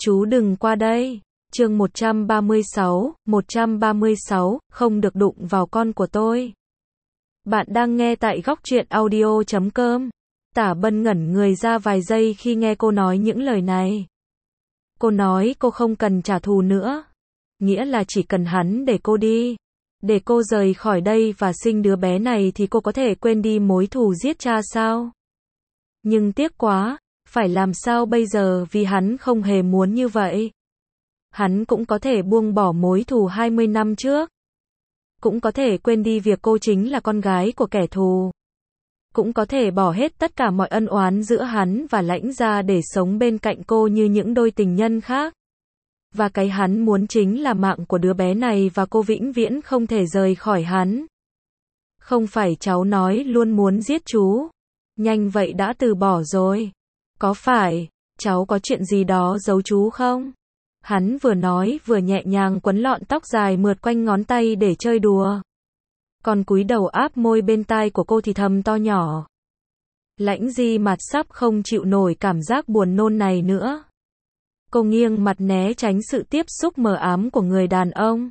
Chú đừng qua đây. Chương 136, không được đụng vào con của tôi. Bạn đang nghe tại góc truyện audio.com. Tả Bân ngẩn người ra vài giây khi nghe cô nói những lời này. Cô nói cô không cần trả thù nữa. Nghĩa là chỉ cần hắn để cô đi. Để cô rời khỏi đây và sinh đứa bé này thì cô có thể quên đi mối thù giết cha sao? Nhưng tiếc quá, phải làm sao bây giờ vì hắn không hề muốn như vậy. Hắn cũng có thể buông bỏ mối thù 20 năm trước. Cũng có thể quên đi việc cô chính là con gái của kẻ thù. Cũng có thể bỏ hết tất cả mọi ân oán giữa hắn và Lãnh Gia để sống bên cạnh cô như những đôi tình nhân khác. Và cái hắn muốn chính là mạng của đứa bé này và cô vĩnh viễn không thể rời khỏi hắn. Không phải cháu nói luôn muốn giết chú. Nhanh vậy đã từ bỏ rồi. Có phải, cháu có chuyện gì đó giấu chú không? Hắn vừa nói vừa nhẹ nhàng quấn lọn tóc dài mượt quanh ngón tay để chơi đùa. Còn cúi đầu áp môi bên tai của cô thì thầm to nhỏ. Lãnh Di mặt sắp không chịu nổi cảm giác buồn nôn này nữa. Cô nghiêng mặt né tránh sự tiếp xúc mờ ám của người đàn ông.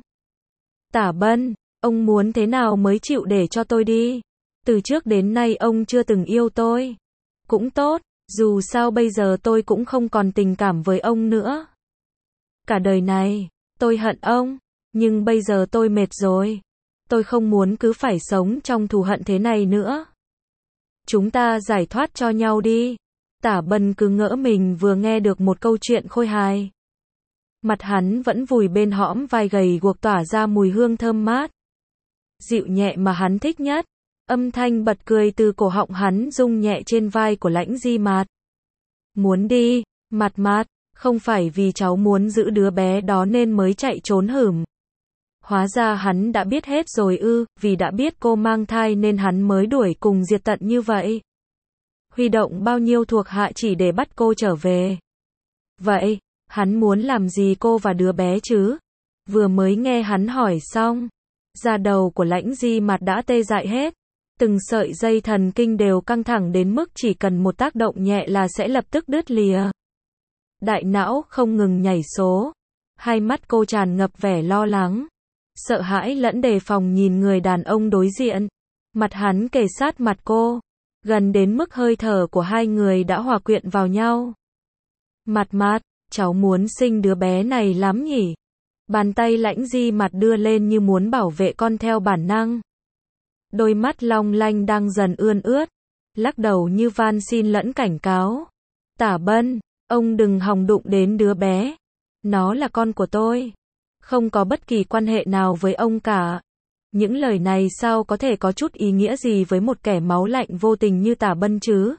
Tả Bân, ông muốn thế nào mới chịu để cho tôi đi? Từ trước đến nay ông chưa từng yêu tôi. Cũng tốt, dù sao bây giờ tôi cũng không còn tình cảm với ông nữa. Cả đời này, tôi hận ông, nhưng bây giờ tôi mệt rồi. Tôi không muốn cứ phải sống trong thù hận thế này nữa. Chúng ta giải thoát cho nhau đi. Tả Bân cứ ngỡ mình vừa nghe được một câu chuyện khôi hài. Mặt hắn vẫn vùi bên hõm vai gầy guộc tỏa ra mùi hương thơm mát. Dịu nhẹ mà hắn thích nhất. Âm thanh bật cười từ cổ họng hắn rung nhẹ trên vai của Lãnh Di Mạt. Muốn đi, Mạt Mạt, không phải vì cháu muốn giữ đứa bé đó nên mới chạy trốn hửm. Hóa ra hắn đã biết hết rồi ư, vì đã biết cô mang thai nên hắn mới đuổi cùng diệt tận như vậy. Huy động bao nhiêu thuộc hạ chỉ để bắt cô trở về. Vậy, hắn muốn làm gì cô và đứa bé chứ? Vừa mới nghe hắn hỏi xong, da đầu của Lãnh Di Mạt đã tê dại hết. Từng sợi dây thần kinh đều căng thẳng đến mức chỉ cần một tác động nhẹ là sẽ lập tức đứt lìa. Đại não không ngừng nhảy số. Hai mắt cô tràn ngập vẻ lo lắng. Sợ hãi lẫn đề phòng nhìn người đàn ông đối diện. Mặt hắn kề sát mặt cô. Gần đến mức hơi thở của hai người đã hòa quyện vào nhau. Mạt Mạt, cháu muốn sinh đứa bé này lắm nhỉ? Bàn tay Lãnh Di Mạt đưa lên như muốn bảo vệ con theo bản năng. Đôi mắt long lanh đang dần ươn ướt. Lắc đầu như van xin lẫn cảnh cáo. Tả Bân, ông đừng hòng đụng đến đứa bé. Nó là con của tôi. Không có bất kỳ quan hệ nào với ông cả. Những lời này sao có thể có chút ý nghĩa gì với một kẻ máu lạnh vô tình như Tả Bân chứ?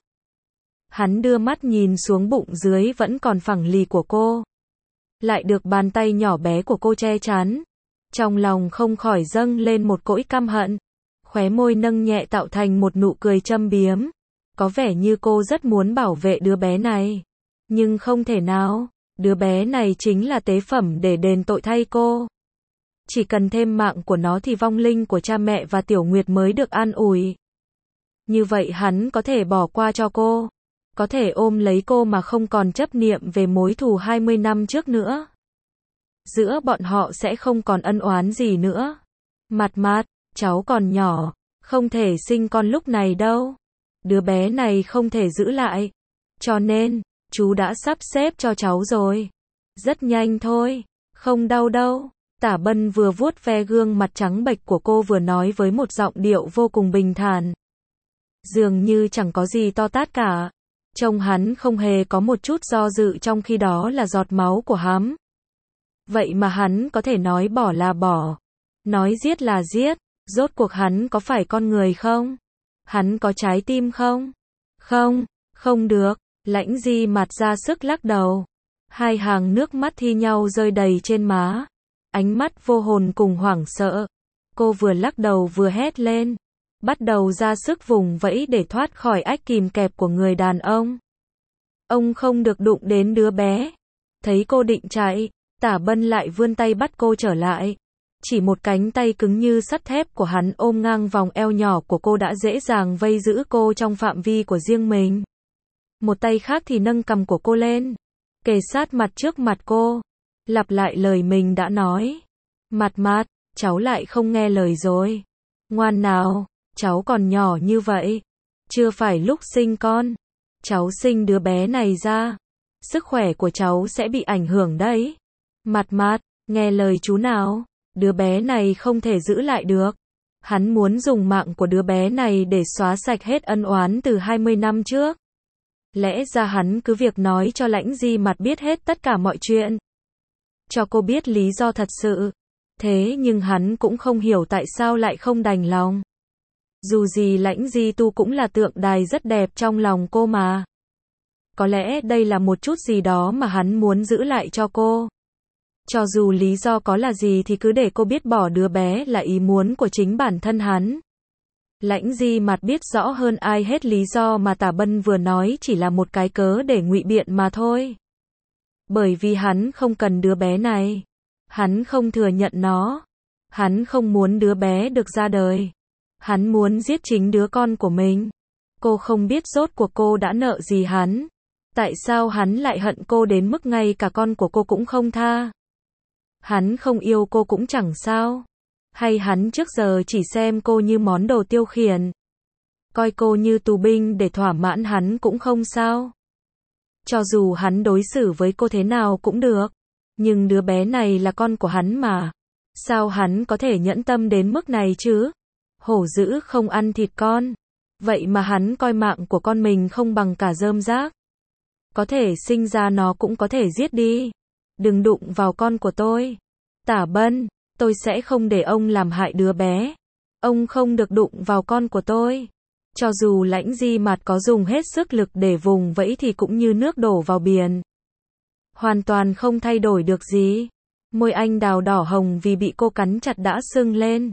Hắn đưa mắt nhìn xuống bụng dưới vẫn còn phẳng lì của cô. Lại được bàn tay nhỏ bé của cô che chắn. Trong lòng không khỏi dâng lên một cõi căm hận. Khóe môi nâng nhẹ tạo thành một nụ cười châm biếm. Có vẻ như cô rất muốn bảo vệ đứa bé này. Nhưng không thể nào. Đứa bé này chính là tế phẩm để đền tội thay cô. Chỉ cần thêm mạng của nó thì vong linh của cha mẹ và Tiểu Nguyệt mới được an ủi. Như vậy hắn có thể bỏ qua cho cô. Có thể ôm lấy cô mà không còn chấp niệm về mối thù 20 năm trước nữa. Giữa bọn họ sẽ không còn ân oán gì nữa. Mạt Mạt, cháu còn nhỏ, không thể sinh con lúc này đâu. Đứa bé này không thể giữ lại. Cho nên, chú đã sắp xếp cho cháu rồi. Rất nhanh thôi, không đau đâu. Tả Bân vừa vuốt ve gương mặt trắng bệch của cô vừa nói với một giọng điệu vô cùng bình thản. Dường như chẳng có gì to tát cả. Trông hắn không hề có một chút do dự trong khi đó là giọt máu của hắn. Vậy mà hắn có thể nói bỏ là bỏ. Nói giết là giết. Rốt cuộc hắn có phải con người không? Hắn có trái tim không? Không, không được. Lãnh Di Mạt ra sức lắc đầu. Hai hàng nước mắt thi nhau rơi đầy trên má. Ánh mắt vô hồn cùng hoảng sợ. Cô vừa lắc đầu vừa hét lên. Bắt đầu ra sức vùng vẫy để thoát khỏi ách kìm kẹp của người đàn ông. Ông không được đụng đến đứa bé. Thấy cô định chạy, Tả Bân lại vươn tay bắt cô trở lại. Chỉ một cánh tay cứng như sắt thép của hắn ôm ngang vòng eo nhỏ của cô đã dễ dàng vây giữ cô trong phạm vi của riêng mình. Một tay khác thì nâng cằm của cô lên. kề sát mặt trước mặt cô, lặp lại lời mình đã nói. Mặt Mặt, cháu lại không nghe lời rồi. Ngoan nào, cháu còn nhỏ như vậy. Chưa phải lúc sinh con. Cháu sinh đứa bé này ra. Sức khỏe của cháu sẽ bị ảnh hưởng đấy. Mặt Mặt, nghe lời chú nào. Đứa bé này không thể giữ lại được. Hắn muốn dùng mạng của đứa bé này để xóa sạch hết ân oán từ 20 năm trước. Lẽ ra hắn cứ việc nói cho Lãnh Di Mặt biết hết tất cả mọi chuyện. Cho cô biết lý do thật sự. Thế nhưng hắn cũng không hiểu tại sao lại không đành lòng. Dù gì Lãnh Di Tu cũng là tượng đài rất đẹp trong lòng cô mà. Có lẽ đây là một chút gì đó mà hắn muốn giữ lại cho cô. Cho dù lý do có là gì thì cứ để cô biết bỏ đứa bé là ý muốn của chính bản thân hắn. Lãnh Di Mặt biết rõ hơn ai hết lý do mà Tả Bân vừa nói chỉ là một cái cớ để ngụy biện mà thôi. Bởi vì hắn không cần đứa bé này. Hắn không thừa nhận nó. Hắn không muốn đứa bé được ra đời. Hắn muốn giết chính đứa con của mình. Cô không biết rốt cuộc cô đã nợ gì hắn. Tại sao hắn lại hận cô đến mức ngay cả con của cô cũng không tha. Hắn không yêu cô cũng chẳng sao. Hay hắn trước giờ chỉ xem cô như món đồ tiêu khiển. Coi cô như tù binh để thỏa mãn hắn cũng không sao. Cho dù hắn đối xử với cô thế nào cũng được. Nhưng đứa bé này là con của hắn mà. Sao hắn có thể nhẫn tâm đến mức này chứ? Hổ dữ không ăn thịt con. Vậy mà hắn coi mạng của con mình không bằng cả rơm rác. Có thể sinh ra nó cũng có thể giết đi. Đừng đụng vào con của tôi. Tả Bân, tôi sẽ không để ông làm hại đứa bé. Ông không được đụng vào con của tôi. Cho dù Lãnh Di Mặt có dùng hết sức lực để vùng vẫy thì cũng như nước đổ vào biển. Hoàn toàn không thay đổi được gì. Môi anh đào đỏ hồng vì bị cô cắn chặt đã sưng lên.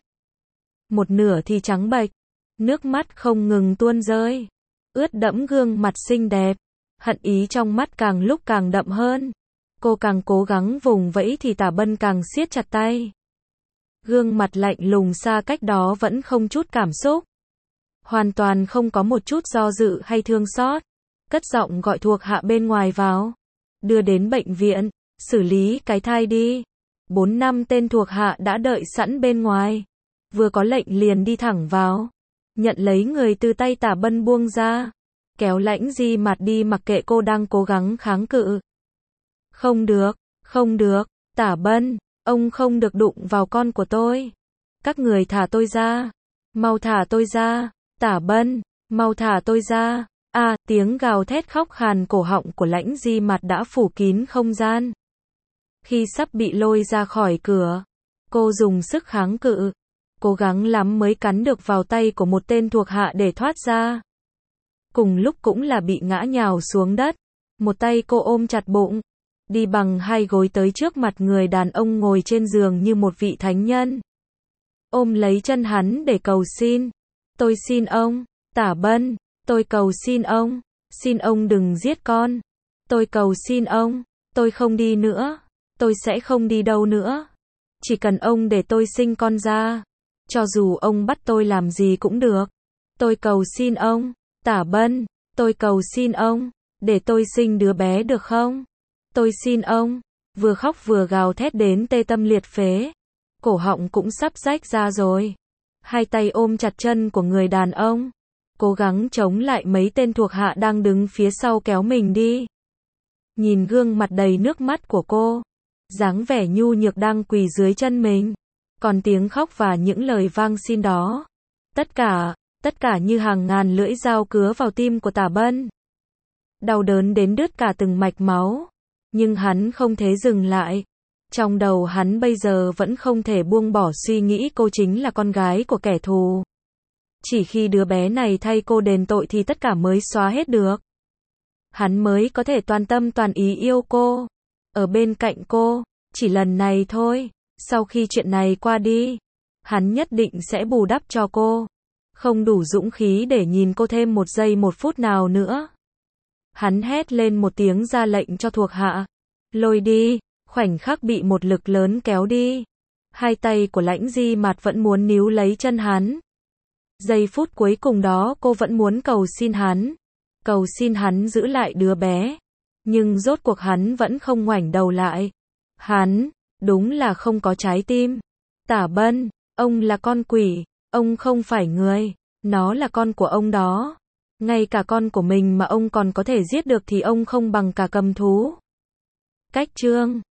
Một nửa thì trắng bệch. Nước mắt không ngừng tuôn rơi. Ướt đẫm gương mặt xinh đẹp. Hận ý trong mắt càng lúc càng đậm hơn. Cô càng cố gắng vùng vẫy thì Tả Bân càng siết chặt tay. Gương mặt lạnh lùng xa cách đó vẫn không chút cảm xúc. Hoàn toàn không có một chút do dự hay thương xót. Cất giọng gọi thuộc hạ bên ngoài vào. Đưa đến bệnh viện, xử lý cái thai đi. 4-5 tên thuộc hạ đã đợi sẵn bên ngoài. Vừa có lệnh liền đi thẳng vào. Nhận lấy người từ tay Tả Bân buông ra. Kéo Lãnh Di Mặt đi mặc kệ cô đang cố gắng kháng cự. Không được, không được, Tả Bân, ông không được đụng vào con của tôi. Các người thả tôi ra. Mau thả tôi ra. Tả Bân, mau thả tôi ra. Tiếng gào thét khóc khàn cổ họng của Lãnh Di Mặt đã phủ kín không gian. Khi sắp bị lôi ra khỏi cửa, cô dùng sức kháng cự. Cố gắng lắm mới cắn được vào tay của một tên thuộc hạ để thoát ra. Cùng lúc cũng là bị ngã nhào xuống đất. Một tay cô ôm chặt bụng. Đi bằng hai gối tới trước mặt người đàn ông ngồi trên giường như một vị thánh nhân. Ôm lấy chân hắn để cầu xin. Tôi xin ông, Tả Bân, tôi cầu xin ông đừng giết con. Tôi cầu xin ông, tôi không đi nữa. Tôi sẽ không đi đâu nữa. Chỉ cần ông để tôi sinh con ra. Cho dù ông bắt tôi làm gì cũng được. Tôi cầu xin ông, Tả Bân, tôi cầu xin ông, để tôi sinh đứa bé được không? Tôi xin ông, vừa khóc vừa gào thét đến tê tâm liệt phế. Cổ họng cũng sắp rách ra rồi. Hai tay ôm chặt chân của người đàn ông. Cố gắng chống lại mấy tên thuộc hạ đang đứng phía sau kéo mình đi. Nhìn gương mặt đầy nước mắt của cô. Dáng vẻ nhu nhược đang quỳ dưới chân mình. Còn tiếng khóc và những lời vang xin đó. Tất cả như hàng ngàn lưỡi dao cứa vào tim của Tả Bân. Đau đớn đến đứt cả từng mạch máu. Nhưng hắn không thể dừng lại. Trong đầu hắn bây giờ vẫn không thể buông bỏ suy nghĩ cô chính là con gái của kẻ thù. Chỉ khi đứa bé này thay cô đền tội thì tất cả mới xóa hết được. Hắn mới có thể toàn tâm toàn ý yêu cô. Ở bên cạnh cô. Chỉ lần này thôi. Sau khi chuyện này qua đi. Hắn nhất định sẽ bù đắp cho cô. Không đủ dũng khí để nhìn cô thêm một giây một phút nào nữa. Hắn hét lên một tiếng ra lệnh cho thuộc hạ. Lôi đi. Khoảnh khắc bị một lực lớn kéo đi. Hai tay của Lãnh Di Mặt vẫn muốn níu lấy chân hắn. Giây phút cuối cùng đó cô vẫn muốn cầu xin hắn. Cầu xin hắn giữ lại đứa bé. Nhưng rốt cuộc hắn vẫn không ngoảnh đầu lại. Hắn, đúng là không có trái tim. Tả Bân, ông là con quỷ, ông không phải người, nó là con của ông đó. Ngay cả con của mình mà ông còn có thể giết được thì ông không bằng cả cầm thú. Cách chương